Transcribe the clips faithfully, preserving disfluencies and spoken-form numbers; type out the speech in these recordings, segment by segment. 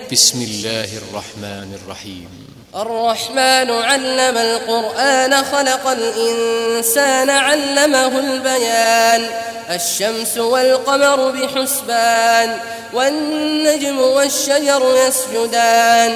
بسم الله الرحمن الرحيم. الرحمن علم القرآن خلق الإنسان علمه البيان. الشمس والقمر بحسبان والنجم والشجر يسجدان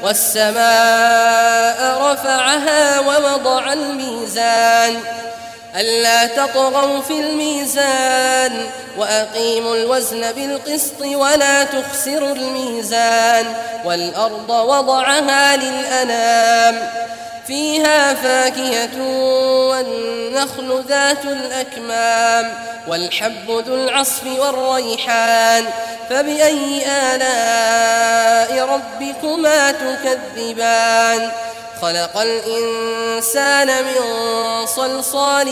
والسماء رفعها ووضع الميزان ألا تطغوا في الميزان وأقيموا الوزن بالقسط ولا تخسروا الميزان والأرض وضعها للأنام فيها فاكهة والنخل ذات الأكمام والحب ذو العصف والريحان فبأي آلاء ربكما تكذبان خلق الإنسان من صلصال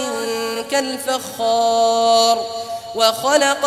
كالفخار وخلق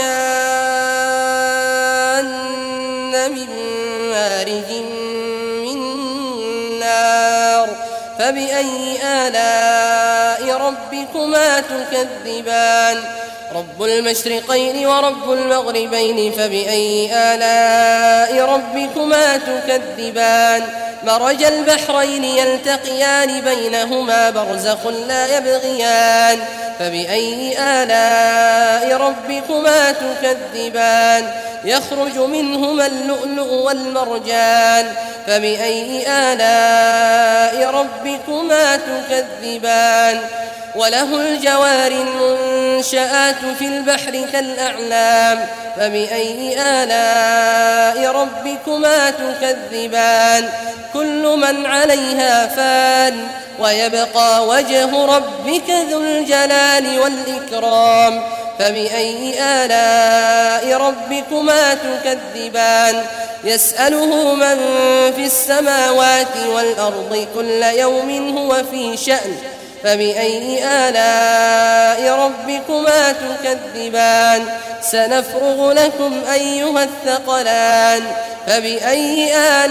الجان من مارج من نار فبأي آلاء ربكما تكذبان رب المشرقين ورب المغربين فبأي آلاء ربكما تكذبان مرج البحرين يلتقيان بينهما برزخ لا يبغيان فبأي آلاء ربكما تكذبان يخرج منهما اللؤلؤ والمرجان فبأي آلاء ربكما تكذبان وله الجوار المنشآت في البحر كالأعلام فبأي آلاء ربكما تكذبان كل من عليها فان ويبقى وجه ربك ذو الجلال والإكرام فبأي آلاء ربكما تكذبان يسأله من في السماوات والأرض كل يوم هو في شأن فبأي آلاء ربكما تكذبان سنفرغ لكم أيها الثقلان فبأي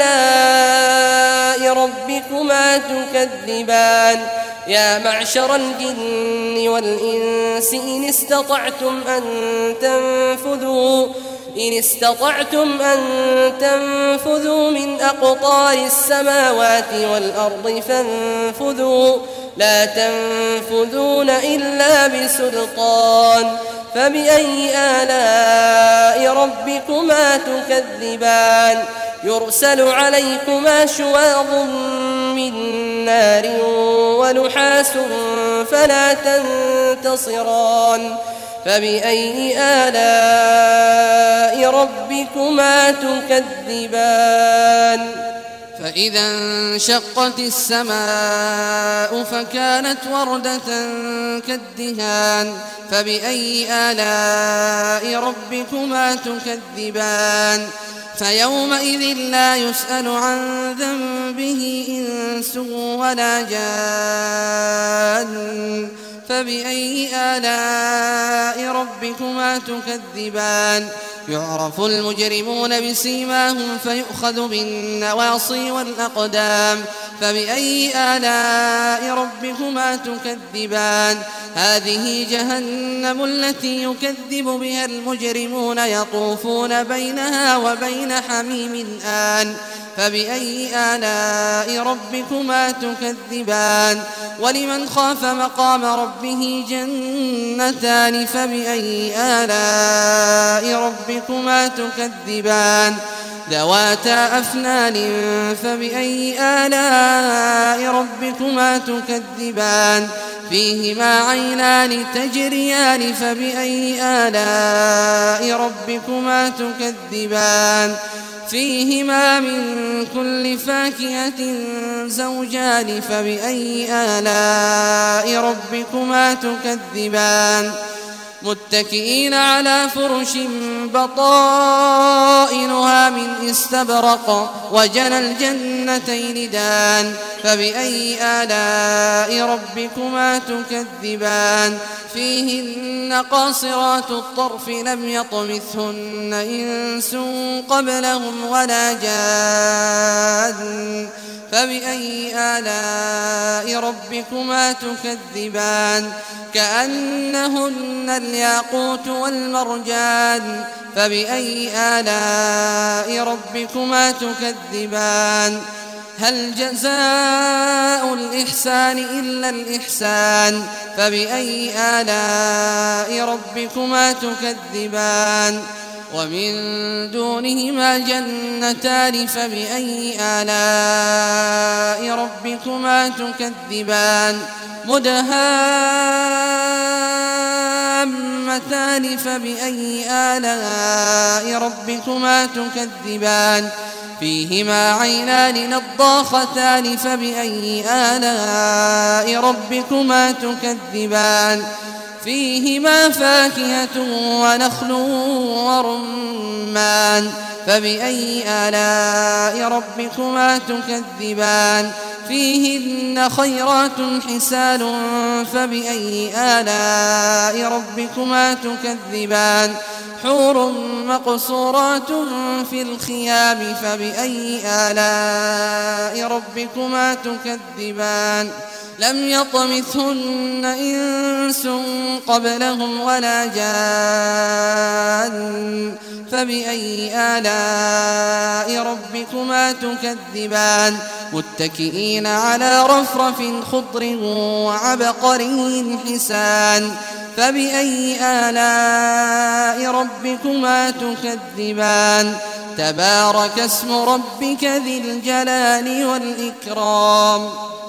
آلاء ربكما تكذبان يا معشر الجن والإنس إن استطعتم أن تنفذوا إن استطعتم أن تنفذوا من أقطار السماوات والأرض فانفذوا لا تنفذون إلا بسلطان فبأي آلاء ربكما تكذبان يرسل عليكما شواظ من نار ونحاس فلا تنتصران فبأي آلاء ربكما تكذبان فإذا انشقت السماء فكانت وردة كالدهان فبأي آلاء ربكما تكذبان فيومئذ لا يسأل عن ذنبه إنس ولا جان فبأي آلاء ربكما تكذبان يعرف المجرمون بسيماهم فيؤخذ بالنواصي والأقدام فبأي آلاء ربكما تكذبان هذه جهنم التي يكذب بها المجرمون يطوفون بينها وبين حميم آن فبأي آلاء ربكما تكذبان ولمن خاف مقام ربه جنتان فبأي آلاء ربكما تكذبان ذواتا أفنان فبأي آلاء ربكما تكذبان فيهما عينان تجريان فبأي آلاء ربكما تكذبان فيهما من كل فاكهة زوجان فبأي آلاء ربكما تكذبان متكئين على فرش بطائنها من استبرق وجنى الجنتين دان فبأي آلاء ربكما تكذبان فيهن قاصرات الطرف لم يطمثهن إنس قبلهم ولا جان فبأي آلاء ربكما تكذبان كأنهن الياقوت والمرجان فبأي آلاء ربكما تكذبان هل جزاء الإحسان إلا الإحسان فبأي آلاء ربكما تكذبان ومن دونهما جنتان فبأي آلاء ربكما تكذبان مدهامتان فبأي آلاء ربكما تكذبان فيهما عينان نضاختان فبأي آلاء ربكما تكذبان فيهما فاكهة ونخل ورمان فبأي آلاء ربكما تكذبان فيهن خيرات حسان فبأي آلاء ربكما تكذبان حور مقصورات في الخيام فبأي آلاء ربكما تكذبان لم يطمثهن إنس قبلهم ولا جان فبأي آلاء ربكما تكذبان متكئين على رفرف خضر وعبقري حسان فبأي آلاء ربكما تكذبان تبارك اسم ربك ذي الجلال والإكرام